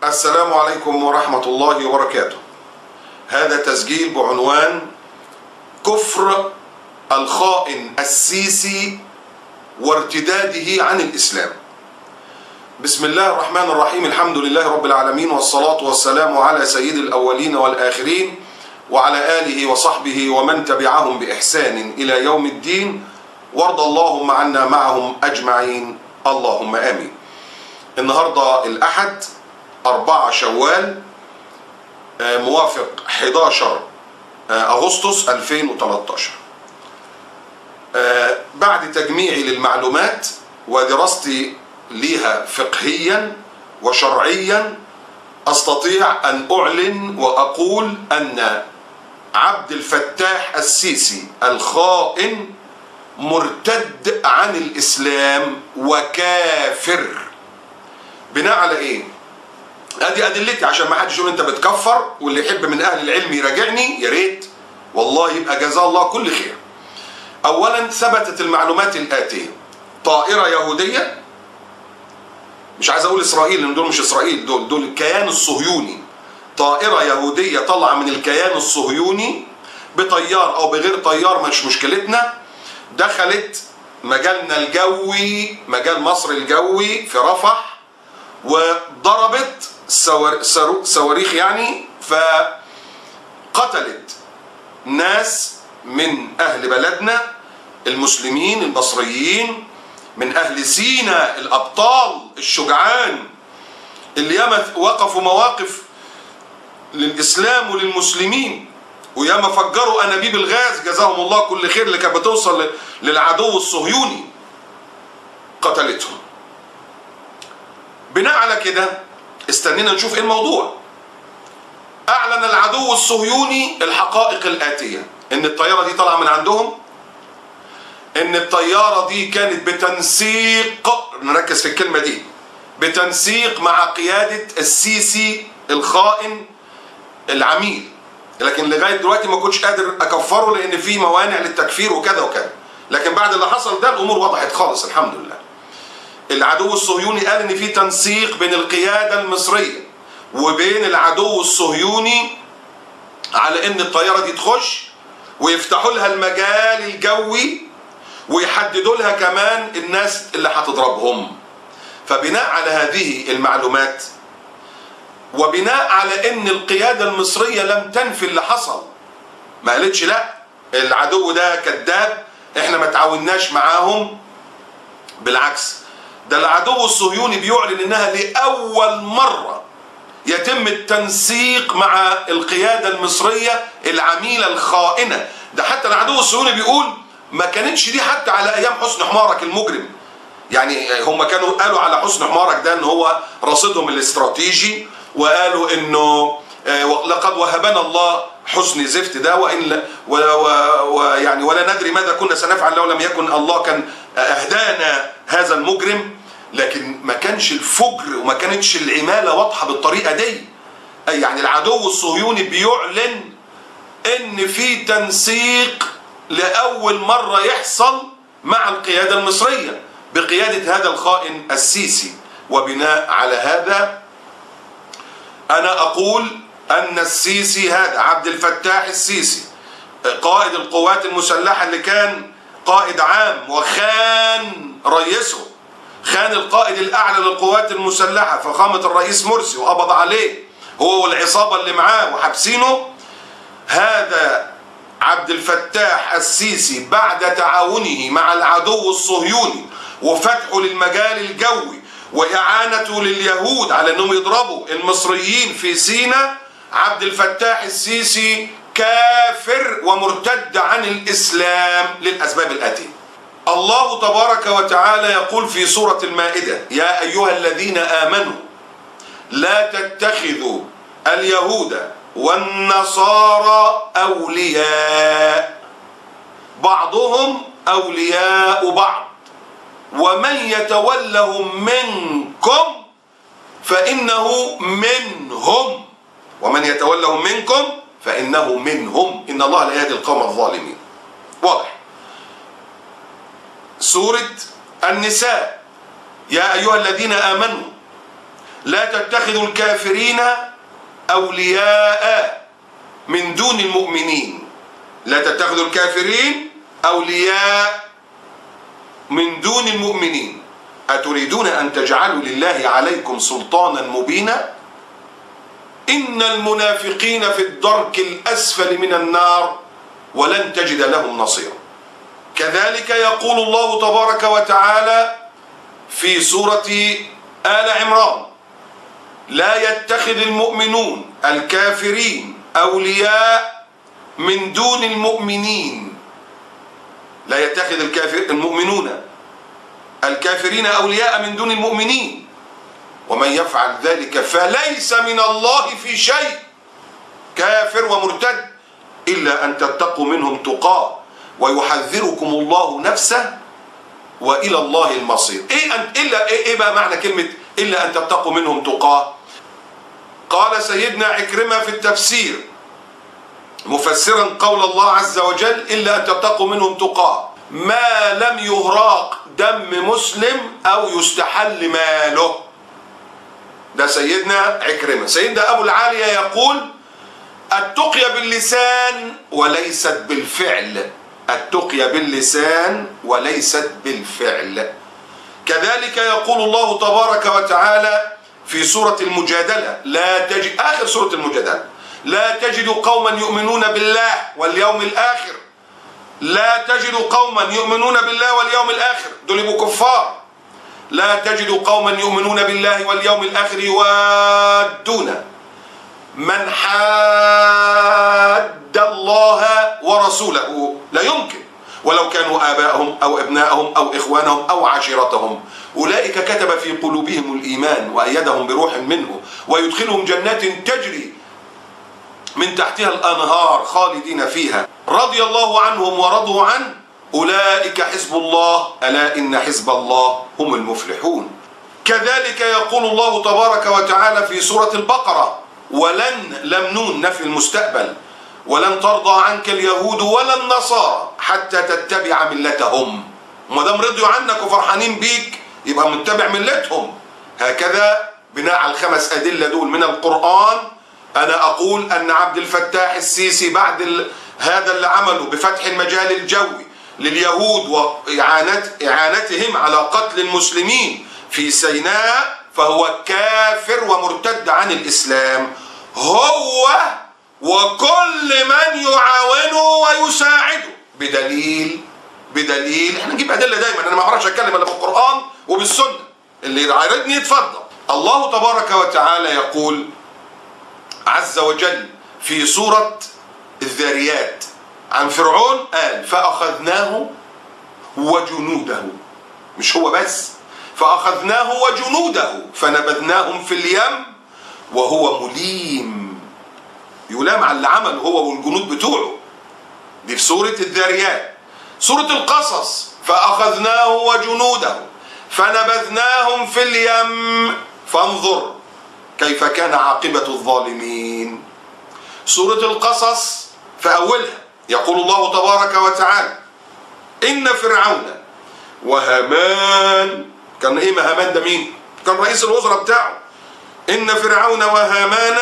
السلام عليكم ورحمة الله وبركاته. هذا تسجيل بعنوان كفر الخائن السيسي وارتداده عن الإسلام. بسم الله الرحمن الرحيم، الحمد لله رب العالمين، والصلاة والسلام على سيد الأولين والآخرين وعلى آله وصحبه ومن تبعهم بإحسان إلى يوم الدين، وارض اللهم عنا معهم أجمعين، اللهم آمين. النهاردة الأحد 4 شوال موافق 11 أغسطس 2013. بعد تجميعي للمعلومات ودراستي ليها فقهيا وشرعيا، أستطيع أن أعلن وأقول أن عبد الفتاح السيسي الخائن مرتد عن الإسلام وكافر. بناء على إيه؟ ادي ادلتي عشان ما حدش يقول انت بتكفر، واللي يحب من اهل العلم يراجعني يا ريت والله يبقى جزاه الله كل خير. اولا ثبتت المعلومات الاتيه: طائره يهوديه، مش عايز اقول اسرائيل لان دول مش اسرائيل، دول الكيان الصهيوني. طائره يهوديه طالعه من الكيان الصهيوني بطيار او بغير طيار مش مشكلتنا، دخلت مجالنا الجوي، مجال مصر الجوي في رفح، وضربت صواريخ يعني، فقتلت ناس من أهل بلدنا المسلمين المصريين، من أهل سيناء الأبطال الشجعان اللي ياما وقفوا مواقف للإسلام وللمسلمين، وياما فجروا أنابيب الغاز جزاهم الله كل خير اللي كانت بتوصل للعدو الصهيوني، قتلتهم. بناء على كده استنينا نشوف ايه الموضوع. اعلن العدو الصهيوني الحقائق الاتيه: ان الطياره دي طالعه من عندهم، ان الطياره دي كانت بتنسيق، نركز في الكلمه دي، بتنسيق مع قياده السيسي الخائن العميل، لكن لغايه دلوقتي ما كنتش قادر اكفره لان في موانع للتكفير وكذا وكذا، لكن بعد اللي حصل ده الامور وضحت خالص الحمد لله. العدو الصهيوني قال ان في تنسيق بين القيادة المصرية وبين العدو الصهيوني على ان الطيارة دي تخش ويفتحوا لها المجال الجوي ويحددوا لها كمان الناس اللي هتضربهم. فبناء على هذه المعلومات وبناء على ان القيادة المصرية لم تنفي اللي حصل، ما قالتش لا العدو ده كذاب احنا ما تعاوناش معاهم، بالعكس ده العدو الصهيوني بيعلن انها لاول مره يتم التنسيق مع القياده المصريه العميله الخائنه. ده حتى العدو الصهيوني بيقول ما كانتش دي حتى على ايام حسني حمارك المجرم، يعني هم كانوا قالوا على حسني حمارك ده ان هو رصيدهم الاستراتيجي، وقالوا انه لقد وهبنا الله حسن زفت ده، وان ويعني ولا ندري ماذا كنا سنفعل لو لم يكن الله كان اهدانا هذا المجرم. لكن ما كانش الفجر وما كانتش العماله واضحه بالطريقه دي. يعني العدو الصهيوني بيعلن ان في تنسيق لاول مره يحصل مع القياده المصريه بقياده هذا الخائن السيسي. وبناء على هذا انا اقول ان السيسي هذا عبد الفتاح السيسي قائد القوات المسلحه اللي كان قائد عام وخان رئيسه، خان القائد الاعلى للقوات المسلحه فخامه الرئيس مرسي وقبض عليه هو والعصابه اللي معاه وحابسينه. هذا عبد الفتاح السيسي بعد تعاونه مع العدو الصهيوني وفتحه للمجال الجوي واعانته لليهود على انهم يضربوا المصريين في سيناء، عبد الفتاح السيسي كافر ومرتد عن الإسلام للأسباب الآتية. الله تبارك وتعالى يقول في سورة المائدة: يا أيها الذين آمنوا لا تتخذوا اليهود والنصارى أولياء بعضهم أولياء بعض ومن يتولهم منكم فإنه منهم، ومن يتولهم منكم فإنه منهم، إن الله لا يهدي القوم الظالمين. واضح. سورة النساء: يا أيها الذين آمنوا لا تتخذوا الكافرين أولياء من دون المؤمنين. لا تتخذوا الكافرين أولياء من دون المؤمنين. أتريدون أن تجعلوا لله عليكم سلطانا مبينا؟ إن المنافقين في الدرك الأسفل من النار ولن تجد لهم نصيرا. كذلك يقول الله تبارك وتعالى في سورة آل عمران: لا يتخذ المؤمنون الكافرين أولياء من دون المؤمنين. لا يتخذ المؤمنون الكافرين أولياء من دون المؤمنين، ومن يفعل ذلك فليس من الله في شيء، كافر ومرتد، إلا أن تتقوا منهم تقاه ويحذركم الله نفسه وإلى الله المصير. إيه بقى معنى كلمة إلا أن تتقوا منهم تقاه؟ قال سيدنا عكرمة في التفسير مفسرا قول الله عز وجل: إلا أن تتقوا منهم تقاه ما لم يهراق دم مسلم أو يستحل ماله. ده سيدنا عكرمة. سيدنا أبو العالية يقول: التقية باللسان وليست بالفعل. التقية باللسان وليست بالفعل. كذلك يقول الله تبارك وتعالى في سورة المجادلة: آخر سورة المجادلة: لا تجد قوما يؤمنون بالله واليوم الآخر. لا تجد قوما يؤمنون بالله واليوم الآخر، دول يبقوا كفار. لا تجد قوما يؤمنون بالله واليوم الآخر يوادون من حاد الله ورسوله. لا يمكن، ولو كانوا آباءهم أو أبناءهم أو إخوانهم أو عشيرتهم. أولئك كتب في قلوبهم الإيمان وأيدهم بروح منه ويدخلهم جنات تجري من تحتها الأنهار خالدين فيها رضي الله عنهم ورضوا عنه أولئك حزب الله ألا إن حزب الله هم المفلحون. كذلك يقول الله تبارك وتعالى في سورة البقرة: لم نون نفي المستقبل: ولن ترضى عنك اليهود ولا النصارى حتى تتبع ملتهم. وما دام رضيوا عنك وفرحانين بيك يبقى متبع ملتهم. هكذا بناء على الخمس أدلة دول من القرآن أنا أقول أن عبد الفتاح السيسي بعد هذا اللي عمله بفتح المجال الجوي لليهود وإعانتهم على قتل المسلمين في سيناء فهو كافر ومرتد عن الإسلام، هو وكل من يعاونه ويساعده. بدليل احنا نجيب أدلة دايما، أنا ما أعرفش أتكلم إلا بالقرآن وبالسنة، اللي يعارضني يتفضل. الله تبارك وتعالى يقول عز وجل في سورة الذاريات عن فرعون: قال: فأخذناه وجنوده. مش هو بس، فأخذناه وجنوده فنبذناهم في اليم وهو مليم. يلام على اللي عمل هو والجنود بتوعه. دي في سورة الذاريات. سورة القصص: فأخذناه وجنوده فنبذناهم في اليم فانظر كيف كان عاقبة الظالمين. سورة القصص في أولها يقول الله تبارك وتعالى: إن فرعون وهامان. كان إيه هامان ده؟ مين؟ كان رئيس الوزراء بتاعه. إن فرعون وهامان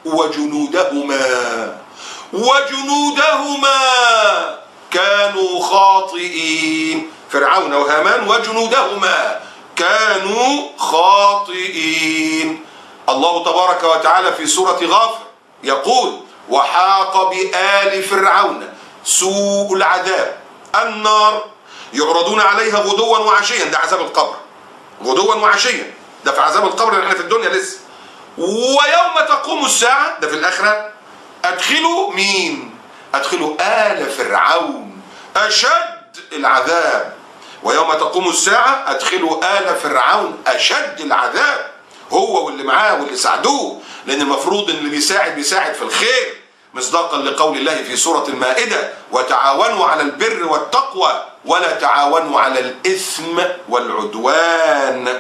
وجنودهما كانوا خاطئين. فرعون وهامان وجنودهما كانوا خاطئين. الله تبارك وتعالى في سورة غافر يقول: وحاق بآل فرعون سوء العذاب النار يعرضون عليها غدوا وعشيا. ده عذاب القبر، غدوا وعشيا، ده في عذاب القبر اللي احنا في الدنيا لسه. ويوم تقوم الساعة، ده في الآخرة، أدخلوا مين؟ أدخلوا آل فرعون أشد العذاب. ويوم تقوم الساعة أدخلوا آل فرعون أشد العذاب، هو واللي معاه واللي ساعدوه، لأن المفروض إن اللي بيساعد في الخير، مصداقا لقول الله في سورة المائدة: وتعاونوا على البر والتقوى ولا تعاونوا على الإثم والعدوان.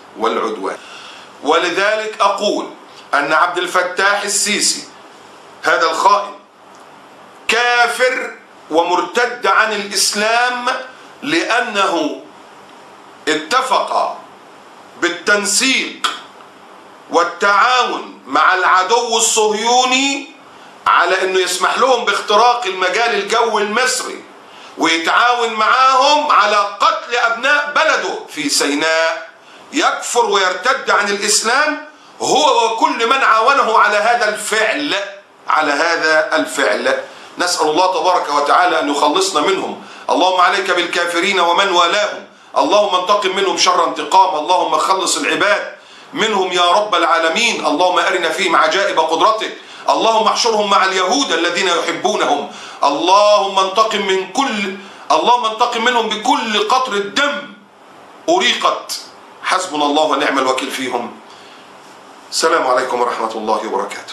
ولذلك أقول أن عبد الفتاح السيسي هذا الخائن كافر ومرتد عن الإسلام، لأنه اتفق بالتنسيق والتعاون مع العدو الصهيوني على انه يسمح لهم باختراق المجال الجوي المصري، ويتعاون معاهم على قتل ابناء بلده في سيناء، يكفر ويرتد عن الاسلام هو وكل من عاونه على هذا الفعل. نسأل الله تبارك وتعالى ان يخلصنا منهم. اللهم عليك بالكافرين ومن والاهم، اللهم انتقم منهم شر انتقام، اللهم خلص العباد منهم يا رب العالمين. اللهم أرنا فيهم عجائب قدرتك، اللهم احشرهم مع اليهود الذين يحبونهم، اللهم انتقم منهم بكل قطرة دم أريقت. حسبنا الله ونعم الوكيل فيهم. السلام عليكم ورحمة الله وبركاته.